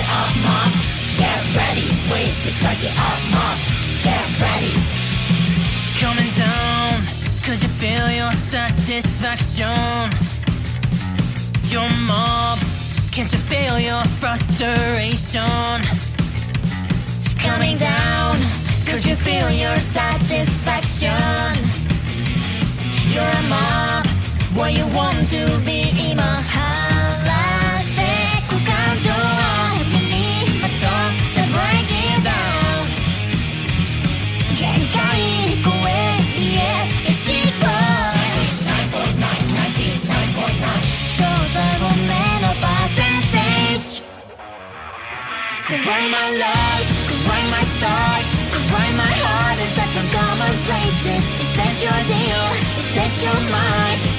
up, mom. Get ready, wait to start you up, mom. Get ready. Coming down, could you feel your satisfaction? Your mob, can't you feel your frustration? Coming down, could you feel your satisfaction? You're a mob, what you want to be今晴らしてく感情はにまとって break it down 限界超えへ消しゴー 99.9 正体不明のパーセンテージ Cry my life, cry my side, cry my heart in such uncommon places. Is that your deal? Is that your mind?